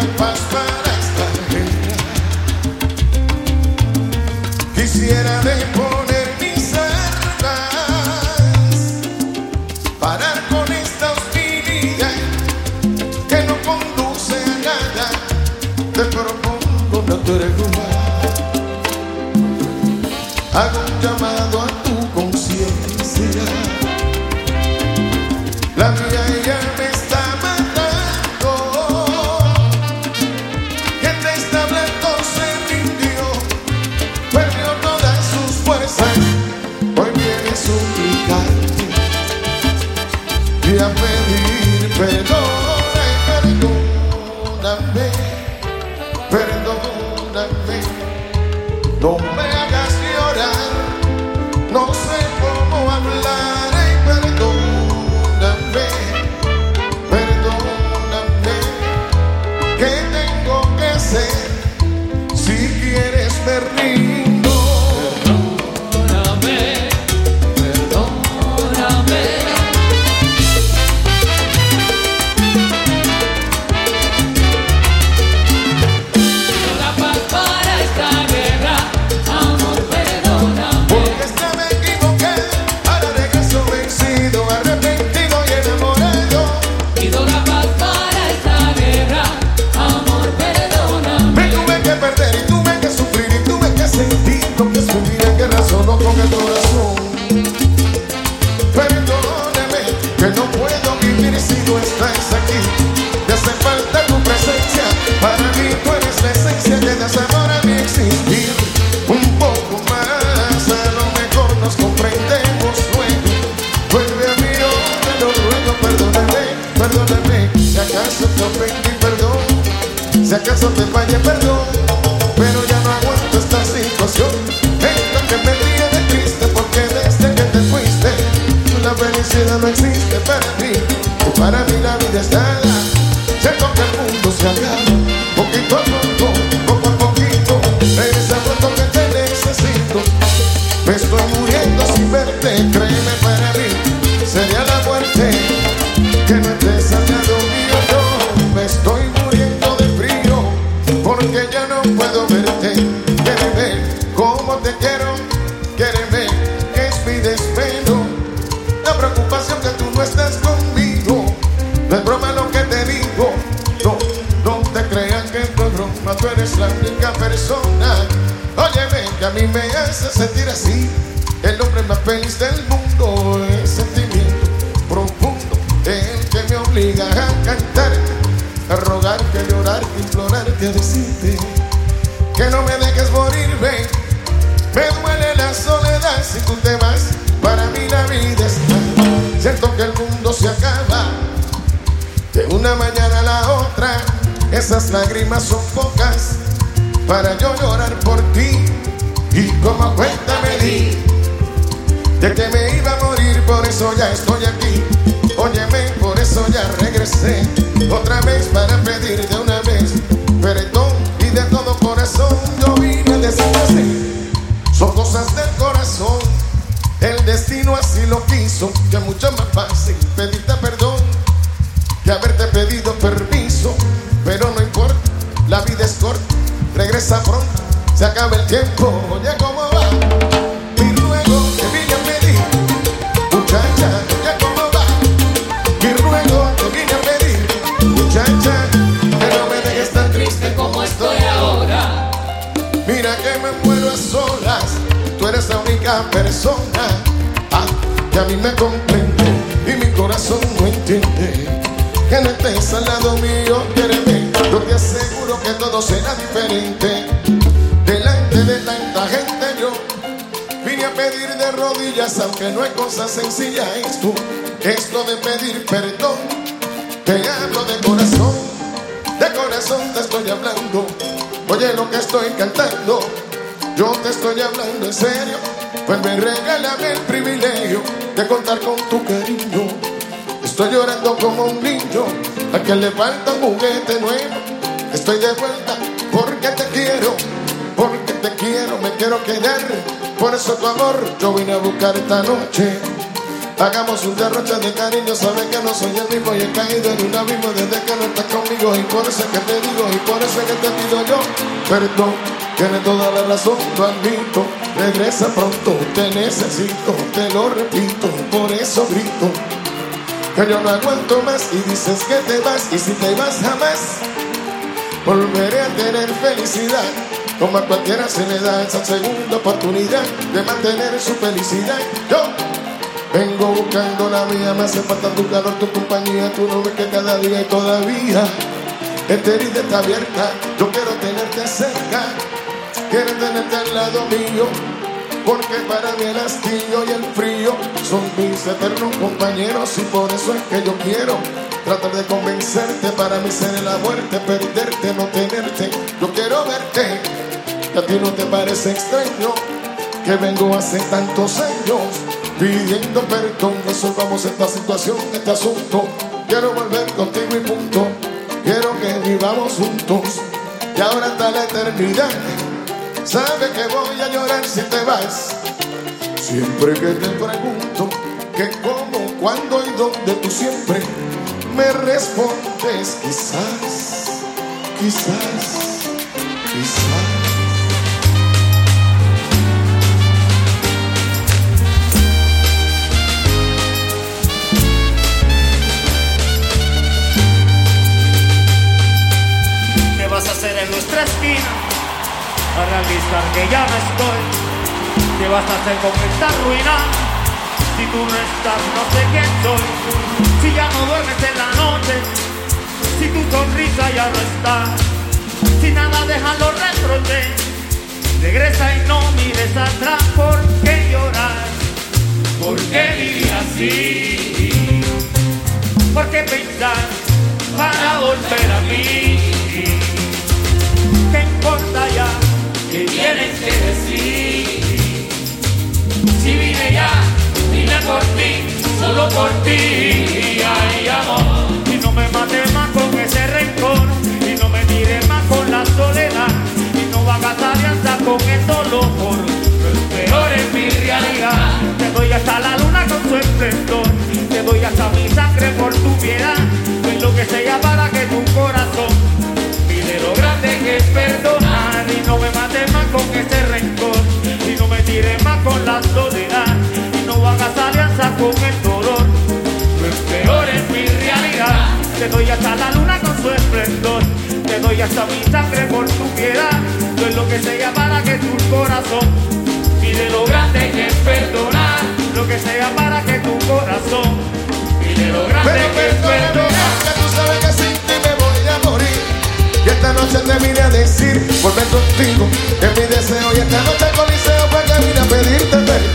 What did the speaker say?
paz para esta guerra. Quisiera deponer mis armas, parar con esta hostilidad que no conduce a nada de profundo natural. Hago un llamado a tu conciencia. La mía ya me está matando. Quien te está hablando se rindió, perdió todas sus fuerzas. Hoy viene a suplicarte y a pedir perdón. Ay, perdóname, perdóname. No me hagas llorar, no sé cómo hablar. Ay, perdóname, perdóname. ¿Qué tengo que hacer? Si quieres me rindo. Perdóname, perdóname. Pido la paz para esta guerra, amor, perdóname. Porque esta me equivoqué, ahora regreso vencido, arrepentido y enamorado. Pido la paz para esta guerra, amor, perdóname. Me tuve que perder y tuve que sufrir y tuve que sentir lo que es vivir en guerra solo con el corazón. Perdóname, que no puedo vivir si no estás aquí. Te hace falta tu presencia, para mí tú eres la esencia que da sabor a mi existir. Un poco más, a lo mejor nos comprendemos luego. Vuelve a mí, yo te lo ruego, perdóname, perdóname. Si acaso te ofendí, perdón. Si acaso te fallé, perdón. Pero ya no aguanto esta situación. Esto que me tiene triste, porque desde que te fuiste la felicidad no existe para mí. Y para mí la vida es nada. Siento que el mundo se acaba. Poquito a poco, poco a poquito. Regresa pronto que te necesito. Me estoy muriendo sin verte. Créeme, para mí sería la muerte que no estés al lado mío. Yo me estoy muriendo de frío porque ya no puedo verte. Quéreme como te quiero, quéreme que es mi desvelo. La preocupación que tú no estás conmigo. No es broma lo que te digo. No, no te creas que esto es broma. Tú eres la única persona, óyeme, que a mí me hace sentir así. El hombre más feliz del mundo. El sentimiento profundo, el que me obliga a cantarte, a rogarte, a llorarte, a implorarte, a decirte que no me dejes morirme. Me duele la soledad si tú te vas. Para mí la vida está. Siento que el mundo se acaba de una mañana a la otra. Esas lágrimas son pocas para yo llorar por ti. Y como cuenta me di de que me iba a morir, por eso ya estoy aquí. Óyeme, por eso ya regresé otra vez para pedir de una vez perdón. Y de todo corazón yo vine a decirte así. Son cosas del corazón, el destino así lo quiso. Que es mucho más fácil pedirte perdón que haberte pedido permiso. Pero no importa, la vida es corta, regresa pronto, se acaba el tiempo. Oye, ¿cómo va? Mi ruego que vine a pedir, muchacha, oye, ¿cómo va? Mi ruego que vine a pedir, muchacha, que no me dejes tan triste como estoy ahora. Mira que me muero a solas, tú eres la única persona que a mí me comprende y mi corazón no entiende. Que no estés al lado mío, quéreme. Yo te aseguro que todo será diferente. Delante de tanta gente yo vine a pedir de rodillas, aunque no hay cosa sencilla esto de pedir perdón. Te hablo de corazón te estoy hablando. Oye lo que estoy cantando, yo te estoy hablando en serio. Pues me regálame el privilegio de contar con tu cariño. Estoy llorando como un niño a quien le falta un juguete nuevo. Estoy de vuelta porque te quiero, me quiero quedar. Por eso tu amor yo vine a buscar esta noche. Hagamos un derroche de cariño, sabes que no soy el mismo y he caído en un abismo desde que no estás conmigo. Y por eso es que te digo, y por eso es que te pido yo perdón. Tienes toda la razón, lo admito. Regresa pronto, te necesito, te lo repito, por eso grito que yo no aguanto más. Y dices que te vas, y si te vas jamás volveré a tener felicidad. Como a cualquiera se le da esa segunda oportunidad de mantener su felicidad. Yo vengo buscando la mía, me hace falta tu calor, tu compañía. Tú no ves que cada día y todavía esta herida está abierta. Yo quiero tenerte cerca, quiero tenerte al lado mío, porque para mí el hastío y el frío son mis eternos compañeros. Y por eso es que yo quiero tratar de convencerte. Para mí ser la muerte, perderte, no tenerte. Yo quiero verte, que a ti no te parece extraño que vengo hace tantos años pidiendo perdón. Resolvamos esta situación, este asunto. Quiero volver contigo y punto. Quiero que vivamos juntos y ahora hasta la eternidad. Sabes que voy a llorar si te vas. Siempre que te pregunto que cómo, cuándo y dónde, tú siempre me respondes quizás, quizás, quizás. ¿Qué vas a hacer en nuestra esquina para realizar que ya no estoy? ¿Qué vas a hacer con esta ruina? Si tú no estás, no sé quién soy. Si ya no duermes en la noche, si tu sonrisa ya no está, si nada deja los reproches, regresa y no mires atrás. ¿Por qué llorar? ¿Por qué vivir así? ¿Por qué pensar para volver a mí? ¿Qué importa ya? ¿Qué tienes que decir? Si vine ya, vine por ti, solo por ti, ay amor. Y no me mates más con ese rencor, y no me tires más con la soledad, y no hagas alianza con el dolor. Lo peor es mi realidad. Te doy hasta la luna con su esplendor, te doy hasta mi sangre por tu piedad. Soy lo que sea para que tu corazón pide lo grande que es perdonar. Y no me mates más con ese rencor, y no me tires más con la soledad, y no hagas alianza con el dolor. Lo peor es mi realidad. Te doy hasta la luna con su esplendor, te doy hasta mi sangre por tu piedad. Soy lo que sea para que tu corazón pide lo grande que es perdonar. Lo que sea para que tu corazón pide lo grande que es perdonar. Que tú sabes que sin ti me voy a morir. Y esta noche te vine a decir, volver contigo